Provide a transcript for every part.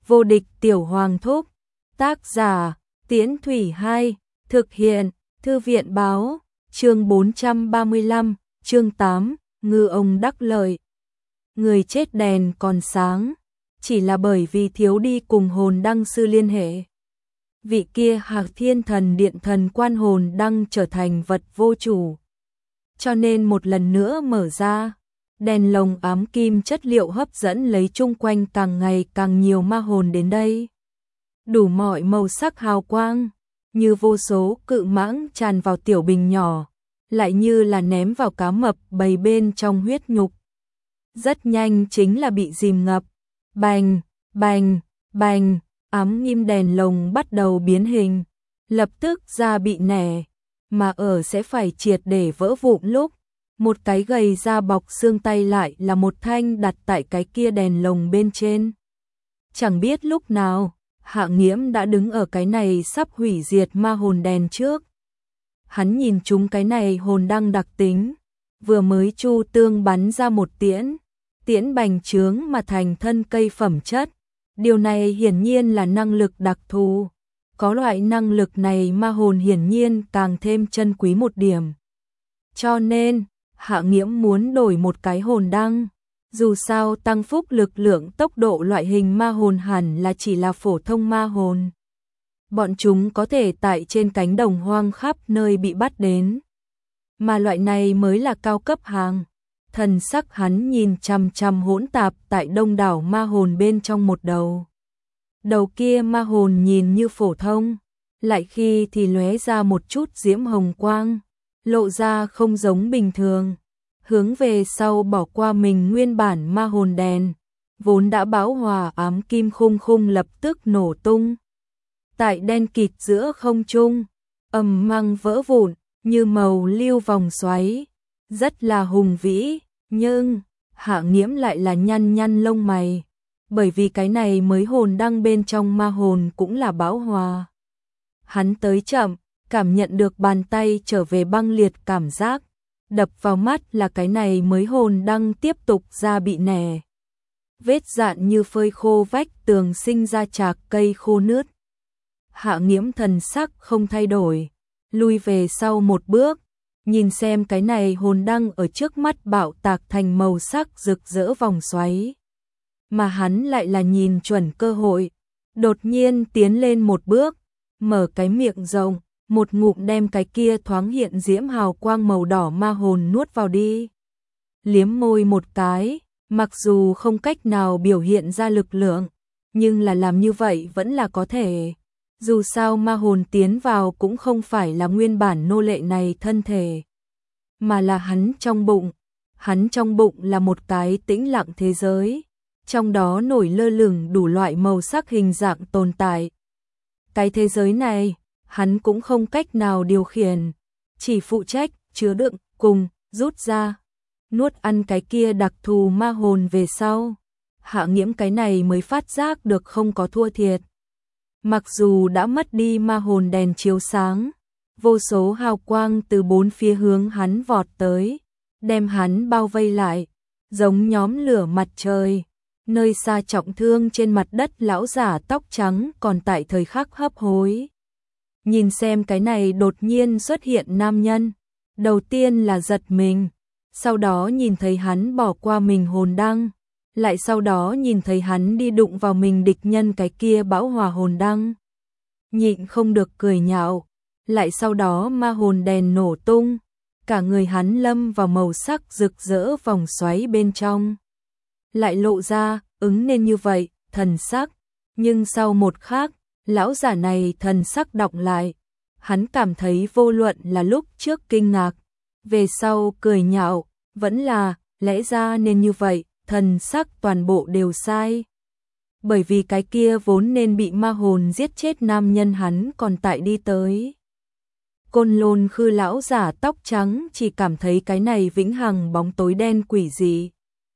Vô địch tiểu hoàng thúc. Tác giả, Tiễn Thủy 2, thực hiện, Thư viện báo, chương 435, chương 8, ngư ông đắc lợi. Người chết đèn còn sáng, chỉ là bởi vì thiếu đi cùng hồn đăng sư liên hệ. Vị kia Hạc Thiên Thần Điện thần quan hồn đăng trở thành vật vô chủ. Cho nên một lần nữa mở ra, đèn lồng ám kim chất liệu hấp dẫn lấy chung quanh càng ngày càng nhiều ma hồn đến đây. Đủ mọi màu sắc hào quang, như vô số cự mãng tràn vào tiểu bình nhỏ, lại như là ném vào cá mập bầy bên trong huyết nhục. Rất nhanh chính là bị dìm ngập. Bành, bành, bành, ám kim đèn lồng bắt đầu biến hình, lập tức da bị nẻ, mà ở sẽ phải triệt để vỡ vụn lúc. Một cái gầy da bọc xương tay lại là một thanh đặt tại cái kia đèn lồng bên trên. Chẳng biết lúc nào, Hạ Nghiễm đã đứng ở cái này sắp hủy diệt ma hồn đèn trước. Hắn nhìn chúng cái này hồn đăng đặc tính, vừa mới chu tương bắn ra một tiễn, tiễn bành trướng mà thành thân cây phẩm chất. Điều này hiển nhiên là năng lực đặc thù. Có loại năng lực này ma hồn hiển nhiên càng thêm chân quý một điểm. Cho nên, Hạ Nghiễm muốn đổi một cái hồn đăng. Dù sao tăng phúc lực lượng tốc độ loại hình ma hồn hẳn là chỉ là phổ thông ma hồn. Bọn chúng có thể tại trên cánh đồng hoang khắp nơi bị bắt đến. Mà loại này mới là cao cấp hàng. Thần sắc hắn nhìn chằm chằm hỗn tạp tại đông đảo ma hồn bên trong một đầu. Đầu kia ma hồn nhìn như phổ thông, lại khi thì lóe ra một chút diễm hồng quang, lộ ra không giống bình thường. Hướng về sau bỏ qua mình nguyên bản ma hồn đèn, vốn đã bão hòa ám kim khung khung lập tức nổ tung. Tại đen kịt giữa không trung, ầm mang vỡ vụn, như màu lưu vòng xoáy, rất là hùng vĩ, nhưng Hạ Nghiễm lại là nhăn nhăn lông mày, bởi vì cái này mới hồn đăng bên trong ma hồn cũng là bão hòa. Hắn tới chậm, cảm nhận được bàn tay trở về băng liệt cảm giác. Đập vào mắt là cái này mới hồn đăng tiếp tục ra bị nẻ. Vết dạn như phơi khô vách tường sinh ra chạc cây khô nứt. Hạ Nghiễm thần sắc không thay đổi, lui về sau một bước, nhìn xem cái này hồn đăng ở trước mắt bạo tạc thành màu sắc rực rỡ vòng xoáy. Mà hắn lại là nhìn chuẩn cơ hội, đột nhiên tiến lên một bước, mở cái miệng rộng, một ngụm đem cái kia thoáng hiện diễm hào quang màu đỏ ma hồn nuốt vào đi. Liếm môi một cái, mặc dù không cách nào biểu hiện ra lực lượng, nhưng là làm như vậy vẫn là có thể. Dù sao ma hồn tiến vào cũng không phải là nguyên bản nô lệ này thân thể, mà là hắn trong bụng. Hắn trong bụng là một cái tĩnh lặng thế giới, trong đó nổi lơ lửng đủ loại màu sắc hình dạng tồn tại. Cái thế giới này, hắn cũng không cách nào điều khiển, chỉ phụ trách chứa đựng cùng rút ra, nuốt ăn cái kia đặc thù ma hồn về sau. Hạ Nghiễm cái này mới phát giác được không có thua thiệt. Mặc dù đã mất đi ma hồn đèn chiếu sáng, vô số hào quang từ bốn phía hướng hắn vọt tới, đem hắn bao vây lại, giống nhóm lửa mặt trời. Nơi xa trọng thương trên mặt đất lão giả tóc trắng còn tại thời khắc hấp hối. Nhìn xem cái này đột nhiên xuất hiện nam nhân, đầu tiên là giật mình, sau đó nhìn thấy hắn bỏ qua mình hồn đăng, lại sau đó nhìn thấy hắn đi đụng vào mình địch nhân cái kia bão hòa hồn đăng. Nhịn không được cười nhạo, lại sau đó ma hồn đèn nổ tung, cả người hắn lâm vào màu sắc rực rỡ vòng xoáy bên trong. Lại lộ ra, ứng nên như vậy, thần sắc, nhưng sau một khắc, lão giả này thần sắc đọng lại, hắn cảm thấy vô luận là lúc trước kinh ngạc, về sau cười nhạo, vẫn là, lẽ ra nên như vậy, thần sắc toàn bộ đều sai. Bởi vì cái kia vốn nên bị ma hồn giết chết nam nhân hắn còn tại đi tới. Côn Lôn Khư lão giả tóc trắng chỉ cảm thấy cái này vĩnh hằng bóng tối đen quỷ dị.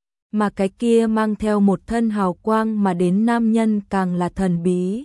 Mà cái kia mang theo một thân hào quang mà đến nam nhân càng là thần bí.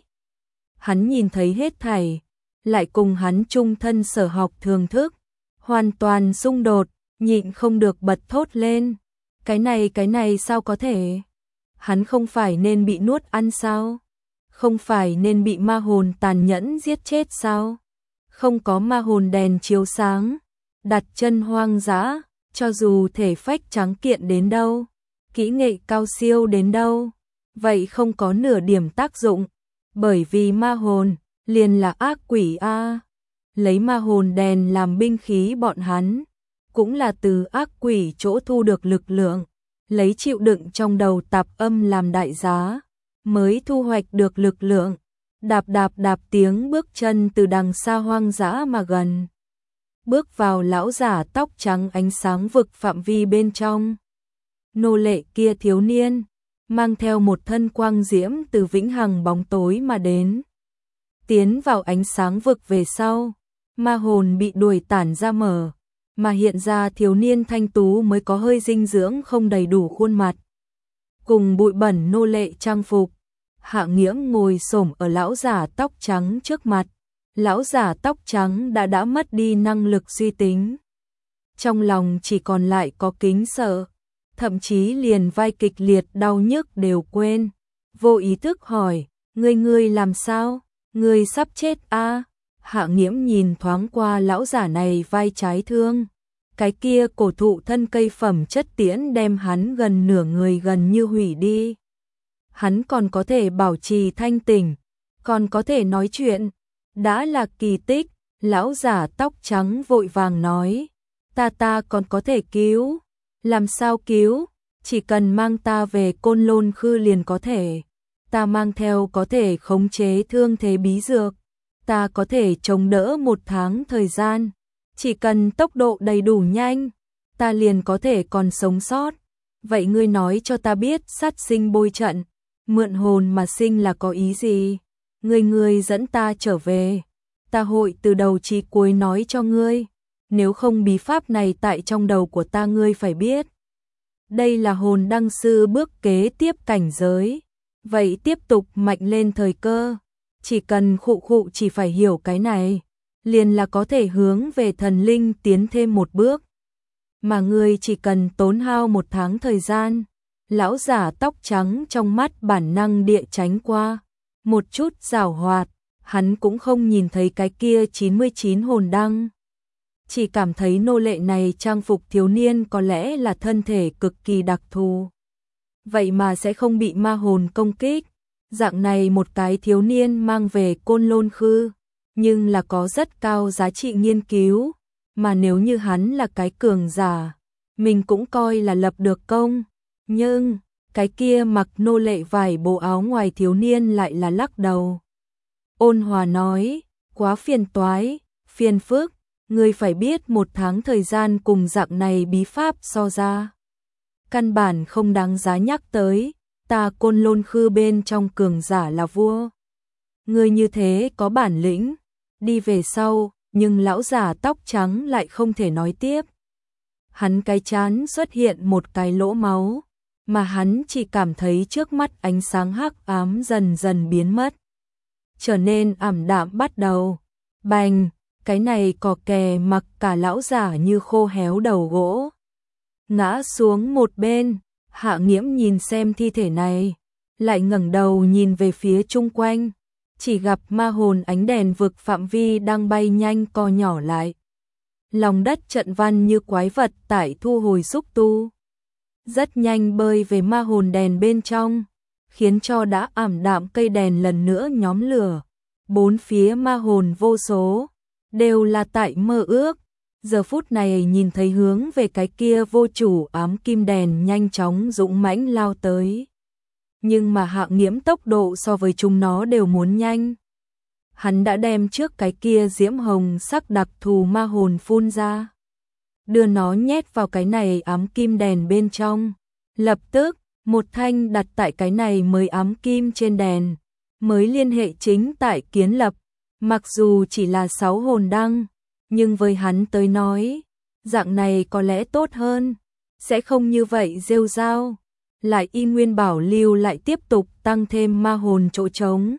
Hắn nhìn thấy hết thảy, lại cùng hắn chung thân sở học thường thức, hoàn toàn xung đột, nhịn không được bật thốt lên. Cái này sao có thể? Hắn không phải nên bị nuốt ăn sao? không phải nên bị ma hồn tàn nhẫn giết chết sao? Không có ma hồn đèn chiếu sáng, đặt chân hoang dã, cho dù thể phách trắng kiện đến đâu, kỹ nghệ cao siêu đến đâu, vậy không có nửa điểm tác dụng, bởi vì ma hồn liền là ác quỷ a. Lấy ma hồn đèn làm binh khí bọn hắn, cũng là từ ác quỷ chỗ thu được lực lượng, lấy chịu đựng trong đầu tạp âm làm đại giá, mới thu hoạch được lực lượng. Đạp đạp đạp tiếng bước chân từ đằng xa hoang dã mà gần. Bước vào lão giả tóc trắng ánh sáng vực phạm vi bên trong. Nô lệ kia thiếu niên, mang theo một thân quang diễm từ vĩnh hằng bóng tối mà đến. Tiến vào ánh sáng vực về sau, ma hồn bị đuổi tản ra mở, mà hiện ra thiếu niên thanh tú mới có hơi dinh dưỡng không đầy đủ khuôn mặt. Cùng bụi bẩn nô lệ trang phục, Hạ Nghiễm ngồi xổm ở lão giả tóc trắng trước mặt. Lão giả tóc trắng đã mất đi năng lực suy tính. Trong lòng chỉ còn lại có kính sợ, thậm chí liền vai kịch liệt đau nhức đều quên. Vô ý thức hỏi, ngươi làm sao? Ngươi sắp chết a? Hạ Nghiễm nhìn thoáng qua lão giả này vai trái thương. Cái kia cổ thụ thân cây phẩm chất tiễn đem hắn gần nửa người gần như hủy đi. Hắn còn có thể bảo trì thanh tỉnh, còn có thể nói chuyện. Đã là kỳ tích, lão giả tóc trắng vội vàng nói. Ta còn có thể cứu. Làm sao cứu? Chỉ cần mang ta về Côn Lôn Khư liền có thể. Ta mang theo có thể khống chế thương thế bí dược. Ta có thể chống đỡ 1 tháng thời gian. Chỉ cần tốc độ đầy đủ nhanh, ta liền có thể còn sống sót. Vậy ngươi nói cho ta biết sát sinh bôi trận, mượn hồn mà sinh là có ý gì? Ngươi dẫn ta trở về, ta hội từ đầu chí cuối nói cho ngươi. Nếu không bí pháp này tại trong đầu của ta ngươi phải biết. Đây là hồn đăng sư bước kế tiếp cảnh giới. Vậy tiếp tục mạnh lên thời cơ. Chỉ cần khụ chỉ phải hiểu cái này, liền là có thể hướng về thần linh tiến thêm một bước. Mà ngươi chỉ cần tốn hao 1 tháng thời gian. Lão giả tóc trắng trong mắt bản năng địa tránh qua. Một chút giảo hoạt, hắn cũng không nhìn thấy cái kia 99 hồn đăng. Chỉ cảm thấy nô lệ này trang phục thiếu niên có lẽ là thân thể cực kỳ đặc thù. Vậy mà sẽ không bị ma hồn công kích. Dạng này một cái thiếu niên mang về Côn Lôn Khư, nhưng là có rất cao giá trị nghiên cứu. Mà nếu như hắn là cái cường giả, mình cũng coi là lập được công. Nhưng, cái kia mặc nô lệ vải bộ áo ngoài thiếu niên lại là lắc đầu. Ôn hòa nói, quá phiền toái, phiền phức, ngươi phải biết 1 tháng thời gian cùng dạng này bí pháp so ra. Căn bản không đáng giá nhắc tới, ta Côn Lôn Khư bên trong cường giả là vua. Ngươi như thế có bản lĩnh, đi về sau, nhưng lão giả tóc trắng lại không thể nói tiếp. Hắn cái trán xuất hiện một cái lỗ máu, mà hắn chỉ cảm thấy trước mắt ánh sáng hắc ám dần dần biến mất, trở nên ảm đạm bắt đầu. Bành, cái này cò kè mặc cả lão giả như khô héo đầu gỗ, ngã xuống một bên. Hạ Nghiễm nhìn xem thi thể này, lại ngẩng đầu nhìn về phía chung quanh, chỉ gặp ma hồn ánh đèn vực phạm vi đang bay nhanh co nhỏ lại. Lòng đất trận văn như quái vật tại thu hồi xúc tu, rất nhanh bơi về ma hồn đèn bên trong, khiến cho đã ảm đạm cây đèn lần nữa nhóm lửa. Bốn phía ma hồn vô số, đều là tại mơ ước. Giờ phút này nhìn thấy hướng về cái kia vô chủ ám kim đèn nhanh chóng dũng mãnh lao tới. Nhưng mà Hạ Nghiễm tốc độ so với chúng nó đều muốn nhanh. Hắn đã đem trước cái kia diễm hồng sắc đặc thù ma hồn phun ra, đưa nó nhét vào cái này ám kim đèn bên trong. Lập tức, một thanh đặt tại cái này mới ám kim trên đèn, mới liên hệ chính tại kiến lập. Mặc dù chỉ là 6 hồn đăng, nhưng với hắn tới nói, dạng này có lẽ tốt hơn, sẽ không như vậy rêu rao. Lại y nguyên bảo lưu lại tiếp tục tăng thêm ma hồn chỗ trống.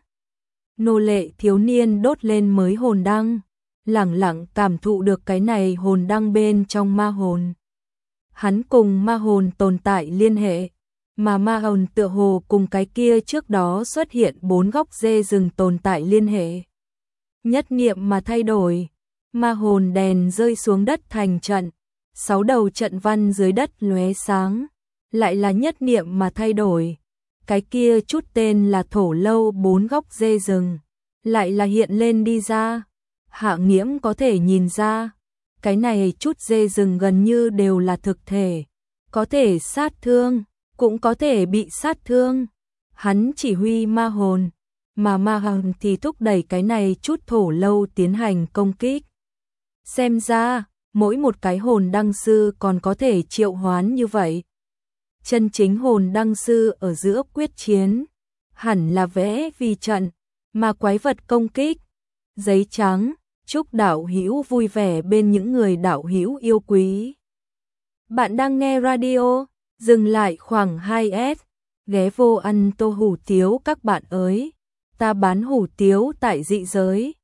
Nô lệ thiếu niên đốt lên mới hồn đăng, lẳng lặng cảm thụ được cái này hồn đăng bên trong ma hồn. Hắn cùng ma hồn tồn tại liên hệ, mà ma hồn tựa hồ cùng cái kia trước đó xuất hiện 4 góc dê rừng tồn tại liên hệ. Nhất niệm mà thay đổi, ma hồn đèn rơi xuống đất thành trận, 6 đầu trận văn dưới đất lóe sáng, lại là nhất niệm mà thay đổi. Cái kia chút tên là thổ lâu 4 góc dê rừng, lại là hiện lên đi ra. Hạ Nghiễm có thể nhìn ra, cái này chút dê rừng gần như đều là thực thể, có thể sát thương, cũng có thể bị sát thương. Hắn chỉ huy ma hồn, mà ma hồn thì thúc đẩy cái này chút thổ lâu tiến hành công kích. Xem ra, mỗi một cái hồn đăng sư còn có thể triệu hoán như vậy. Chân chính hồn đăng sư ở giữa quyết chiến, hẳn là vẽ vi trận, mà quái vật công kích. Giấy trắng, chúc đạo hữu vui vẻ bên những người đạo hữu yêu quý. Bạn đang nghe radio, dừng lại khoảng 2S, ghé vô ăn tô hủ tiếu các bạn ơi. Ta bán hủ tiếu tại dị giới.